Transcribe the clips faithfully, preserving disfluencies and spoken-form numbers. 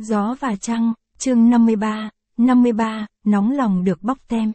Gió và trăng, chương năm mươi ba, năm mươi ba, nóng lòng được bóc tem.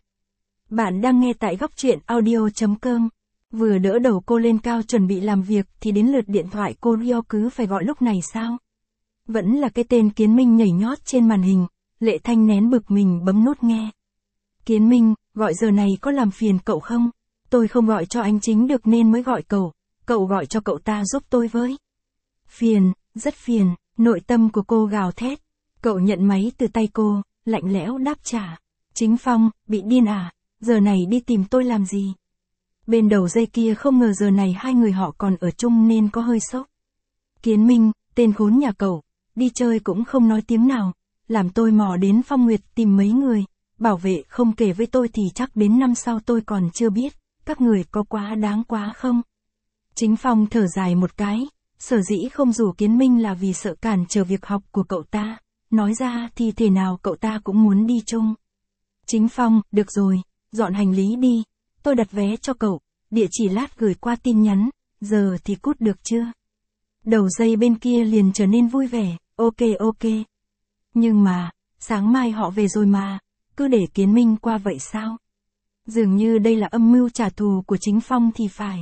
Bạn đang nghe tại góc truyện audio.com. Vừa đỡ đầu cô lên cao chuẩn bị làm việc thì đến lượt điện thoại cô Rio cứ phải gọi lúc này sao? Vẫn là cái tên Kiến Minh nhảy nhót trên màn hình, Lệ Thanh nén bực mình bấm nút nghe. Kiến Minh, gọi giờ này có làm phiền cậu không? Tôi không gọi cho anh chính được nên mới gọi cậu, cậu gọi cho cậu ta giúp tôi với. Phiền, rất phiền, nội tâm của cô gào thét. Cậu nhận máy từ tay cô, lạnh lẽo đáp trả. Chính Phong, bị điên à, giờ này đi tìm tôi làm gì? Bên đầu dây kia không ngờ giờ này hai người họ còn ở chung nên có hơi sốc. Kiến Minh, tên khốn nhà cậu, đi chơi cũng không nói tiếng nào, làm tôi mò đến Phong Nguyệt tìm mấy người, bảo vệ không kể với tôi thì chắc đến năm sau tôi còn chưa biết, các người có quá đáng quá không? Chính Phong thở dài một cái, sở dĩ không rủ Kiến Minh là vì sợ cản trở việc học của cậu ta, nói ra thì thể nào cậu ta cũng muốn đi chung. Chính Phong, được rồi, dọn hành lý đi, tôi đặt vé cho cậu, địa chỉ lát gửi qua tin nhắn, giờ thì cút được chưa? Đầu dây bên kia liền trở nên vui vẻ, ok ok. Nhưng mà, sáng mai họ về rồi mà, cứ để Kiến Minh qua vậy sao? Dường như đây là âm mưu trả thù của Chính Phong thì phải.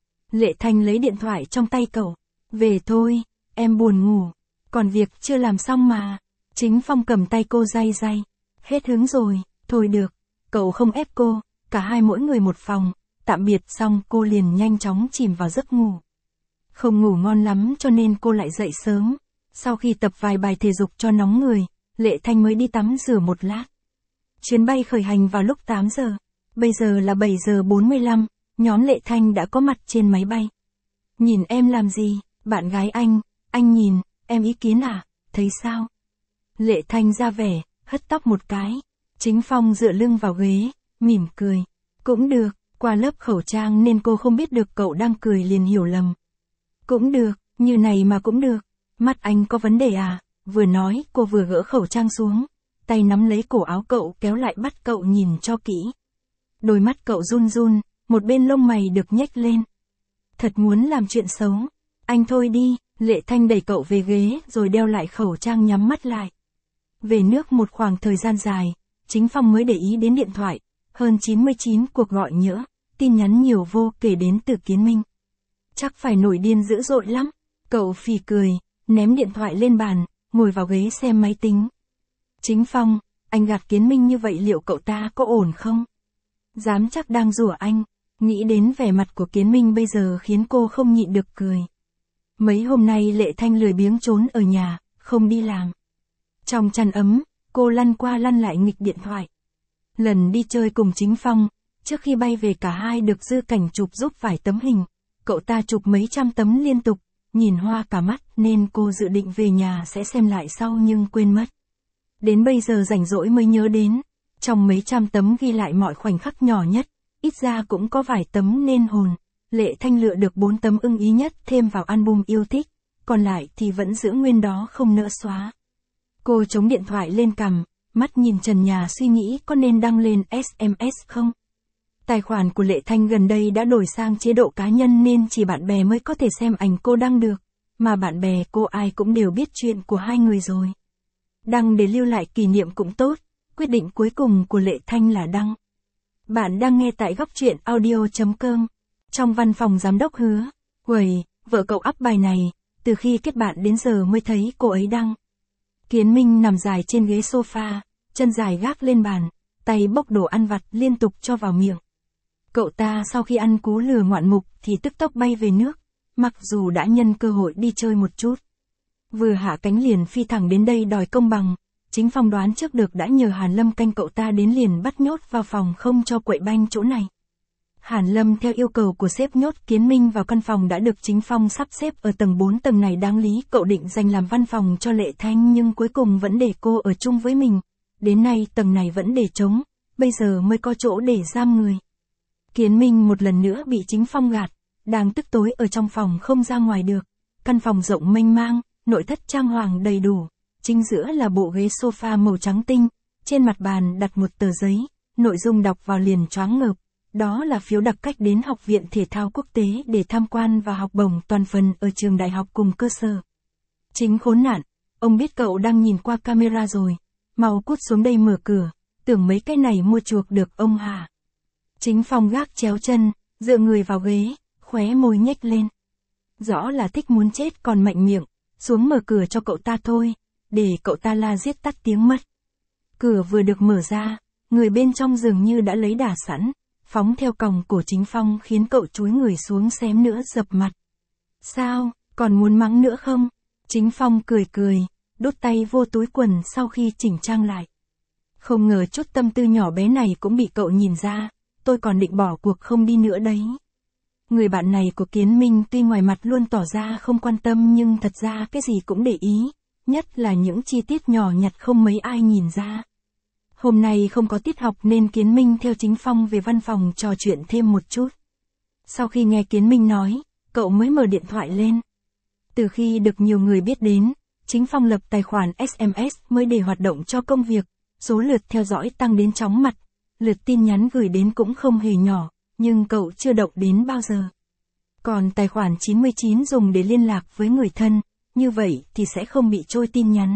Lệ Thanh lấy điện thoại trong tay cậu, về thôi, em buồn ngủ, còn việc chưa làm xong mà. Chính Phong cầm tay cô day day, hết hứng rồi, thôi được, cậu không ép cô, cả hai mỗi người một phòng, tạm biệt xong cô liền nhanh chóng chìm vào giấc ngủ. Không ngủ ngon lắm cho nên cô lại dậy sớm, sau khi tập vài bài thể dục cho nóng người, Lệ Thanh mới đi tắm rửa một lát. Chuyến bay khởi hành vào lúc tám giờ, bây giờ là bảy giờ bốn mươi lăm, nhóm Lệ Thanh đã có mặt trên máy bay. Nhìn em làm gì, bạn gái anh, anh nhìn, em ý kiến à, thấy sao? Lệ Thanh ra vẻ, hất tóc một cái. Chính Phong dựa lưng vào ghế, mỉm cười. Cũng được, qua lớp khẩu trang nên cô không biết được cậu đang cười liền hiểu lầm. Cũng được, như này mà cũng được. Mắt anh có vấn đề à? Vừa nói cô vừa gỡ khẩu trang xuống, tay nắm lấy cổ áo cậu kéo lại bắt cậu nhìn cho kỹ. Đôi mắt cậu run run, một bên lông mày được nhếch lên. Thật muốn làm chuyện xấu. Anh thôi đi, Lệ Thanh đẩy cậu về ghế rồi đeo lại khẩu trang nhắm mắt lại. Về nước một khoảng thời gian dài, Chính Phong mới để ý đến điện thoại, hơn chín mươi chín cuộc gọi nhỡ, tin nhắn nhiều vô kể đến từ Kiến Minh. Chắc phải nổi điên dữ dội lắm, cậu phì cười, ném điện thoại lên bàn, ngồi vào ghế xem máy tính. Chính Phong, anh gạt Kiến Minh như vậy liệu cậu ta có ổn không? Dám chắc đang rủa anh, nghĩ đến vẻ mặt của Kiến Minh bây giờ khiến cô không nhịn được cười. Mấy hôm nay Lệ Thanh lười biếng trốn ở nhà, không đi làm. Trong chăn ấm, cô lăn qua lăn lại nghịch điện thoại. Lần đi chơi cùng Chính Phong, trước khi bay về cả hai được Dư Cảnh chụp giúp vài tấm hình. Cậu ta chụp mấy trăm tấm liên tục, nhìn hoa cả mắt nên cô dự định về nhà sẽ xem lại sau nhưng quên mất. Đến bây giờ rảnh rỗi mới nhớ đến, trong mấy trăm tấm ghi lại mọi khoảnh khắc nhỏ nhất, ít ra cũng có vài tấm nên hồn. Lệ Thanh lựa được bốn tấm ưng ý nhất thêm vào album yêu thích, còn lại thì vẫn giữ nguyên đó không nỡ xóa. Cô chống điện thoại lên cằm, mắt nhìn trần nhà suy nghĩ có nên đăng lên ét em ét không? Tài khoản của Lệ Thanh gần đây đã đổi sang chế độ cá nhân nên chỉ bạn bè mới có thể xem ảnh cô đăng được, mà bạn bè cô ai cũng đều biết chuyện của hai người rồi. Đăng để lưu lại kỷ niệm cũng tốt, quyết định cuối cùng của Lệ Thanh là đăng. Bạn đang nghe tại góc truyện audio.com. Trong văn phòng giám đốc Hứa, Quầy, vợ cậu up bài này, từ khi kết bạn đến giờ mới thấy cô ấy đăng. Kiến Minh nằm dài trên ghế sofa, chân dài gác lên bàn, tay bốc đồ ăn vặt liên tục cho vào miệng. Cậu ta sau khi ăn cú lừa ngoạn mục thì tức tốc bay về nước, mặc dù đã nhân cơ hội đi chơi một chút. Vừa hạ cánh liền phi thẳng đến đây đòi công bằng, Chính Phong đoán trước được đã nhờ Hàn Lâm canh cậu ta đến liền bắt nhốt vào phòng không cho quậy banh chỗ này. Hàn Lâm theo yêu cầu của sếp nhốt Kiến Minh vào căn phòng đã được Chính Phong sắp xếp ở tầng bốn. Tầng này đáng lý cậu định dành làm văn phòng cho Lệ Thanh nhưng cuối cùng vẫn để cô ở chung với mình. Đến nay tầng này vẫn để trống, bây giờ mới có chỗ để giam người. Kiến Minh một lần nữa bị Chính Phong gạt, đang tức tối ở trong phòng không ra ngoài được. Căn phòng rộng mênh mang, nội thất trang hoàng đầy đủ, chính giữa là bộ ghế sofa màu trắng tinh, trên mặt bàn đặt một tờ giấy, nội dung đọc vào liền choáng ngợp. Đó là phiếu đặc cách đến Học viện Thể thao Quốc tế để tham quan và học bổng toàn phần ở trường đại học cùng cơ sở. Chính khốn nạn, ông biết cậu đang nhìn qua camera rồi. Mau cút xuống đây mở cửa, tưởng mấy cái này mua chuộc được ông hả? Chính Phong gác chéo chân, dựa người vào ghế, khóe môi nhếch lên. Rõ là thích muốn chết còn mạnh miệng, xuống mở cửa cho cậu ta thôi, để cậu ta la giết tắt tiếng mất. Cửa vừa được mở ra, người bên trong dường như đã lấy đà sẵn, phóng theo còng cổ Chính Phong khiến cậu chúi người xuống xém nữa dập mặt. Sao, còn muốn mắng nữa không? Chính Phong cười cười, đút tay vô túi quần sau khi chỉnh trang lại. Không ngờ chút tâm tư nhỏ bé này cũng bị cậu nhìn ra, tôi còn định bỏ cuộc không đi nữa đấy. Người bạn này của Kiến Minh tuy ngoài mặt luôn tỏ ra không quan tâm nhưng thật ra cái gì cũng để ý, nhất là những chi tiết nhỏ nhặt không mấy ai nhìn ra. Hôm nay không có tiết học nên Kiến Minh theo Chính Phong về văn phòng trò chuyện thêm một chút. Sau khi nghe Kiến Minh nói, cậu mới mở điện thoại lên. Từ khi được nhiều người biết đến, Chính Phong lập tài khoản ét em ét mới để hoạt động cho công việc, số lượt theo dõi tăng đến chóng mặt, lượt tin nhắn gửi đến cũng không hề nhỏ, nhưng cậu chưa động đến bao giờ. Còn tài khoản chín mươi chín dùng để liên lạc với người thân, như vậy thì sẽ không bị trôi tin nhắn.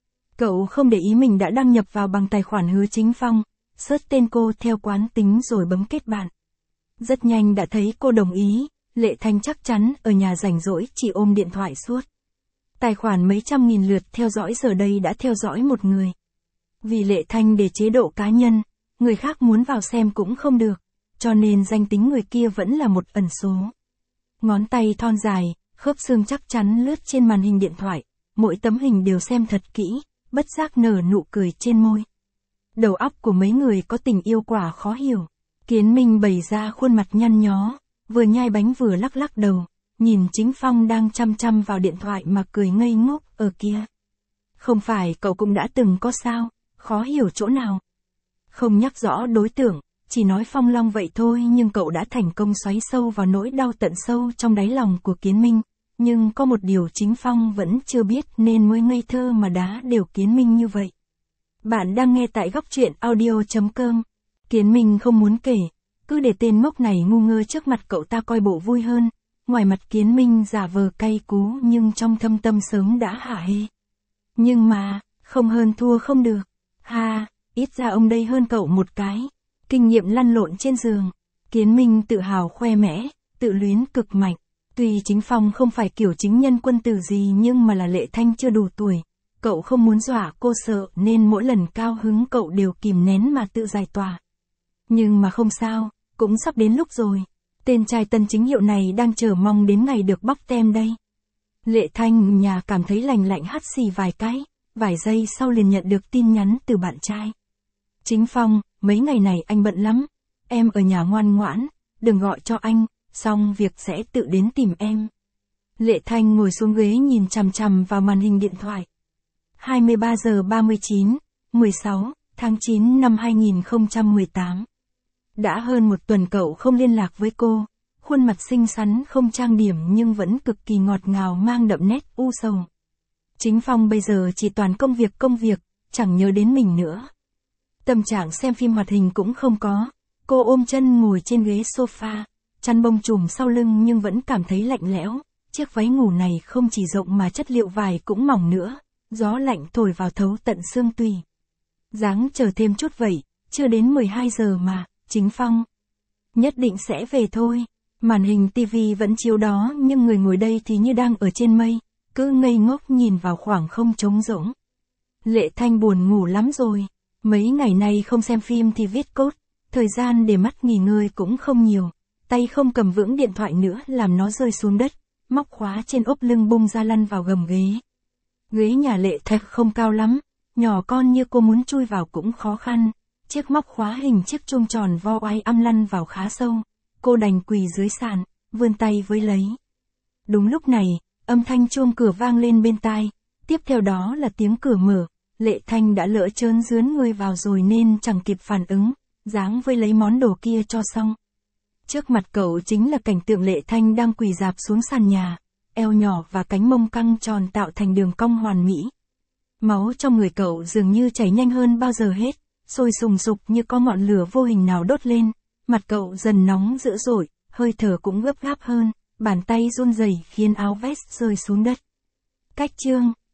Cậu không để ý mình đã đăng nhập vào bằng tài khoản Hứa Chính Phong, search tên cô theo quán tính rồi bấm kết bạn. Rất nhanh đã thấy cô đồng ý, Lệ Thanh chắc chắn ở nhà rảnh rỗi chỉ ôm điện thoại suốt. Tài khoản mấy trăm nghìn lượt theo dõi giờ đây đã theo dõi một người. Vì Lệ Thanh để chế độ cá nhân, người khác muốn vào xem cũng không được, cho nên danh tính người kia vẫn là một ẩn số. Ngón tay thon dài, khớp xương chắc chắn lướt trên màn hình điện thoại, mỗi tấm hình đều xem thật kỹ, bất giác nở nụ cười trên môi. Đầu óc của mấy người có tình yêu quả khó hiểu. Kiến Minh bày ra khuôn mặt nhăn nhó, vừa nhai bánh vừa lắc lắc đầu, nhìn Chính Phong đang chăm chăm vào điện thoại mà cười ngây ngốc ở kia. Không phải cậu cũng đã từng có sao, khó hiểu chỗ nào. Không nhắc rõ đối tượng, chỉ nói Phong Long vậy thôi nhưng cậu đã thành công xoáy sâu vào nỗi đau tận sâu trong đáy lòng của Kiến Minh. Nhưng có một điều Chính Phong vẫn chưa biết nên mới ngây thơ mà đá đều Kiến Minh như vậy. Bạn đang nghe tại góc truyện audio chấm com. Kiến Minh không muốn kể, cứ để tên ngốc này ngu ngơ trước mặt cậu ta coi bộ vui hơn. Ngoài mặt Kiến Minh giả vờ cay cú nhưng trong thâm tâm sớm đã hả hê. Nhưng mà, không hơn thua không được. Ha, ít ra ông đây hơn cậu một cái. Kinh nghiệm lăn lộn trên giường. Kiến Minh tự hào khoe mẽ, tự luyến cực mạnh. Tuy Chính Phong không phải kiểu chính nhân quân tử gì nhưng mà là Lệ Thanh chưa đủ tuổi. Cậu không muốn dọa cô sợ nên mỗi lần cao hứng cậu đều kìm nén mà tự giải tỏa. Nhưng mà không sao, cũng sắp đến lúc rồi. Tên trai tân chính hiệu này đang chờ mong đến ngày được bóc tem đây. Lệ Thanh nhà cảm thấy lành lạnh hắt xì vài cái, vài giây sau liền nhận được tin nhắn từ bạn trai. Chính Phong, mấy ngày này anh bận lắm, em ở nhà ngoan ngoãn, đừng gọi cho anh, xong việc sẽ tự đến tìm em. Lệ Thanh ngồi xuống ghế nhìn chằm chằm vào màn hình điện thoại. hai mươi ba giờ ba mươi chín, mười sáu tháng chín năm hai nghìn không trăm mười tám. Đã hơn một tuần cậu không liên lạc với cô, khuôn mặt xinh xắn không trang điểm nhưng vẫn cực kỳ ngọt ngào mang đậm nét u sầu. Chính Phong bây giờ chỉ toàn công việc công việc, chẳng nhớ đến mình nữa. Tâm trạng xem phim hoạt hình cũng không có, cô ôm chân ngồi trên ghế sofa, chăn bông trùm sau lưng nhưng vẫn cảm thấy lạnh lẽo, chiếc váy ngủ này không chỉ rộng mà chất liệu vải cũng mỏng nữa, gió lạnh thổi vào thấu tận xương tủy. Ráng chờ thêm chút vậy, chưa đến mười hai giờ mà, Chính Phong nhất định sẽ về thôi. Màn hình tivi vẫn chiếu đó nhưng người ngồi đây thì như đang ở trên mây, cứ ngây ngốc nhìn vào khoảng không trống rỗng. Lệ Thanh buồn ngủ lắm rồi, mấy ngày nay không xem phim thì viết cốt, thời gian để mắt nghỉ ngơi cũng không nhiều, tay không cầm vững điện thoại nữa làm nó rơi xuống đất, móc khóa trên ốp lưng bung ra lăn vào gầm ghế. Ghế nhà Lệ Thanh không cao lắm, nhỏ con như cô muốn chui vào cũng khó khăn, chiếc móc khóa hình chiếc chuông tròn vo oai âm lăn vào khá sâu, cô đành quỳ dưới sàn, vươn tay với lấy. Đúng lúc này, âm thanh chuông cửa vang lên bên tai, tiếp theo đó là tiếng cửa mở, Lệ Thanh đã lỡ trớn rướn người vào rồi nên chẳng kịp phản ứng, dáng với lấy món đồ kia cho xong. Trước mặt cậu chính là cảnh tượng Lệ Thanh đang quỳ rạp xuống sàn nhà, eo nhỏ và cánh mông căng tròn tạo thành đường cong hoàn mỹ. Máu trong người cậu dường như chảy nhanh hơn bao giờ hết, sôi sùng sục như có ngọn lửa vô hình nào đốt lên, mặt cậu dần nóng dữ dội, hơi thở cũng gấp gáp hơn, bàn tay run rẩy khiến áo vest rơi xuống đất. Cách chương